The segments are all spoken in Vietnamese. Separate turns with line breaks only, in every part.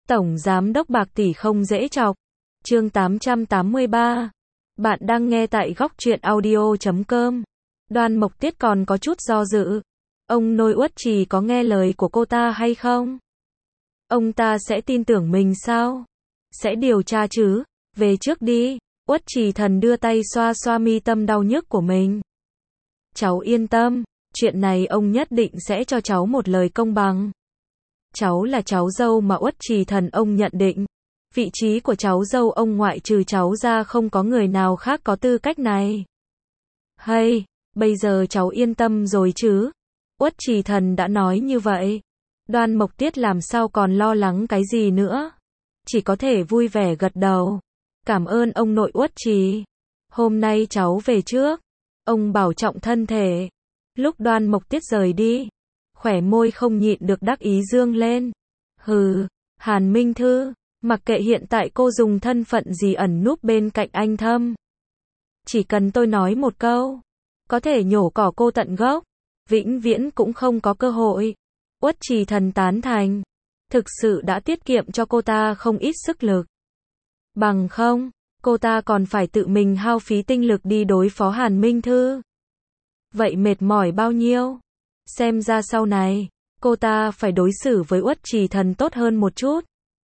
Tổng Giám đốc Bạc Tỷ không dễ chọc. Chương 883. Bạn đang nghe tại góc truyện audio.com. Đoan Mộc Tiết còn có chút do dự. Ông nội Uất Trì có nghe lời của cô ta hay không? Ông ta sẽ tin tưởng mình sao? Sẽ điều tra chứ? Về trước đi. Uất Trì Thần đưa tay xoa xoa mi tâm đau nhức của mình. Cháu yên tâm, chuyện này ông nhất định sẽ cho cháu một lời công bằng. Cháu là cháu dâu mà Uất Trì Thần ông nhận định. Vị trí của cháu dâu ông ngoại trừ cháu ra không có người nào khác có tư cách này. Hay, bây giờ cháu yên tâm rồi chứ? Uất Trì Thần đã nói như vậy. Đoan Mộc Tiết làm sao còn lo lắng cái gì nữa? Chỉ có thể vui vẻ gật đầu. Cảm ơn ông nội Uất Trì. Hôm nay cháu về trước. Ông bảo trọng thân thể. Lúc Đoan Mộc Tiết rời đi, khỏe môi không nhịn được đắc ý dương lên. Hừ, Hàn Minh Thư, mặc kệ hiện tại cô dùng thân phận gì ẩn núp bên cạnh anh Thâm. Chỉ cần tôi nói một câu, có thể nhổ cỏ cô tận gốc, vĩnh viễn cũng không có cơ hội. Uất Trì Thần tán thành. Thực sự đã tiết kiệm cho cô ta không ít sức lực. Bằng không, cô ta còn phải tự mình hao phí tinh lực đi đối phó Hàn Minh Thư. Vậy mệt mỏi bao nhiêu? Xem ra sau này, cô ta phải đối xử với Uất Trì Thần tốt hơn một chút.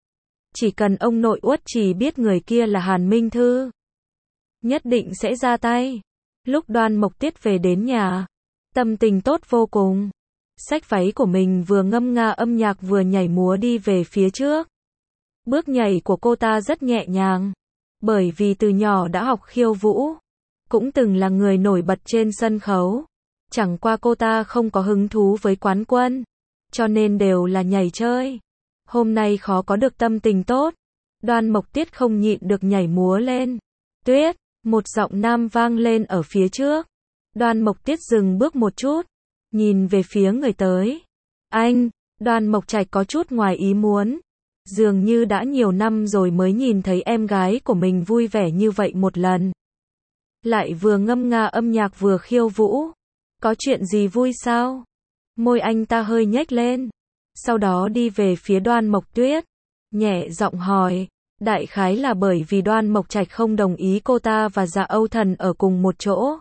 Chỉ cần ông nội Uất Trì biết người kia là Hàn Minh Thư, nhất định sẽ ra tay. Lúc Đoan Mộc Tiết về đến nhà, tâm tình tốt vô cùng. Xách váy của mình vừa ngâm nga âm nhạc vừa nhảy múa đi về phía trước. Bước nhảy của cô ta rất nhẹ nhàng, bởi vì từ nhỏ đã học khiêu vũ, cũng từng là người nổi bật trên sân khấu. Chẳng qua cô ta không có hứng thú với quán quân, cho nên đều là nhảy chơi. Hôm nay khó có được tâm tình tốt. Đoan Mộc Tiết không nhịn được nhảy múa lên. Tuyết, một giọng nam vang lên ở phía trước. Đoan Mộc Tiết dừng bước một chút, nhìn về phía người tới. Anh, Đoan Mộc Trạch có chút ngoài ý muốn. Dường như đã nhiều năm rồi mới nhìn thấy em gái của mình vui vẻ như vậy một lần. Lại vừa ngâm nga âm nhạc vừa khiêu vũ. Có chuyện gì vui sao? Môi anh ta hơi nhếch lên. Sau đó đi về phía Đoan Mộc Tuyết. Nhẹ giọng hỏi. Đại khái là bởi vì Đoan Mộc Trạch không đồng ý cô ta và Dạ Âu Thần ở cùng một chỗ.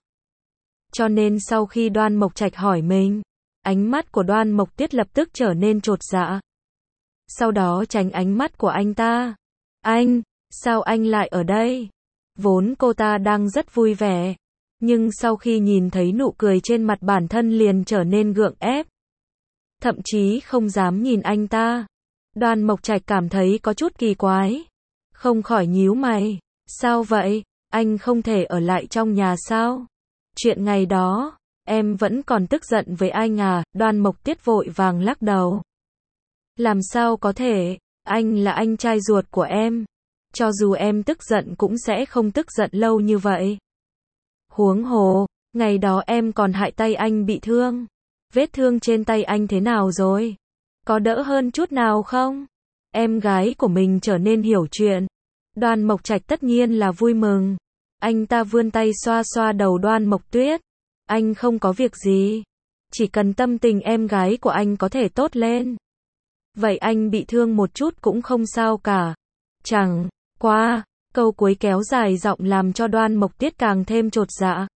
Cho nên sau khi Đoan Mộc Trạch hỏi mình, ánh mắt của Đoan Mộc Tuyết lập tức trở nên chột dạ. Sau đó tránh ánh mắt của anh ta. Anh, sao anh lại ở đây? Vốn cô ta đang rất vui vẻ, nhưng sau khi nhìn thấy nụ cười trên mặt bản thân liền trở nên gượng ép. Thậm chí không dám nhìn anh ta. Đoan Mộc Trạch cảm thấy có chút kỳ quái. Không khỏi nhíu mày. Sao vậy? Anh không thể ở lại trong nhà sao? Chuyện ngày đó, em vẫn còn tức giận với anh à? Đoan Mộc Tiết vội vàng lắc đầu. Làm sao có thể? Anh là anh trai ruột của em. Cho dù em tức giận cũng sẽ không tức giận lâu như vậy. Huống hồ, ngày đó em còn hại tay anh bị thương. Vết thương trên tay anh thế nào rồi? Có đỡ hơn chút nào không? Em gái của mình trở nên hiểu chuyện. Đoan Mộc Trạch tất nhiên là vui mừng. Anh ta vươn tay xoa xoa đầu Đoan Mộc Tuyết. Anh không có việc gì. Chỉ cần tâm tình em gái của anh có thể tốt lên. Vậy anh bị thương một chút cũng không sao cả. Chẳng qua, câu cuối kéo dài giọng làm cho Đoan Mộc Tiết càng thêm chột dạ.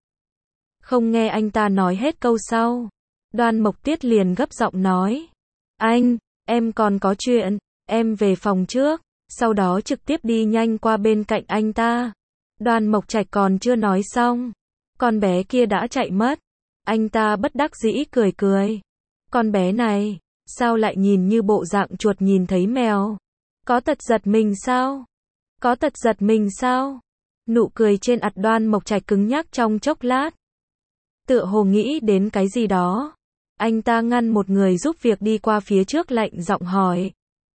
Không nghe anh ta nói hết câu sau. Đoan Mộc Tiết liền gấp giọng nói. Anh, em còn có chuyện, em về phòng trước, sau đó trực tiếp đi nhanh qua bên cạnh anh ta. Đoan Mộc Trạch còn chưa nói xong, con bé kia đã chạy mất. Anh ta bất đắc dĩ cười cười. Con bé này, sao lại nhìn như bộ dạng chuột nhìn thấy mèo? Có tật giật mình sao? Có tật giật mình sao? Nụ cười trên mặt Đoan Mộc Trạch cứng nhắc trong chốc lát. Tựa hồ nghĩ đến cái gì đó. Anh ta ngăn một người giúp việc đi qua phía trước lạnh giọng hỏi.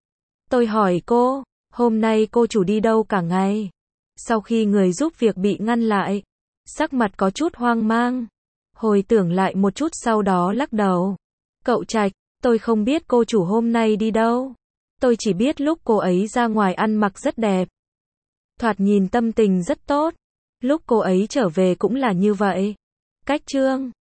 Tôi hỏi cô, hôm nay cô chủ đi đâu cả ngày? Sau khi người giúp việc bị ngăn lại, sắc mặt có chút hoang mang. Hồi tưởng lại một chút sau đó lắc đầu. Cậu Trạch, tôi không biết cô chủ hôm nay đi đâu. Tôi chỉ biết lúc cô ấy ra ngoài ăn mặc rất đẹp. Thoạt nhìn tâm tình rất tốt. Lúc cô ấy trở về cũng là như vậy. Cách chương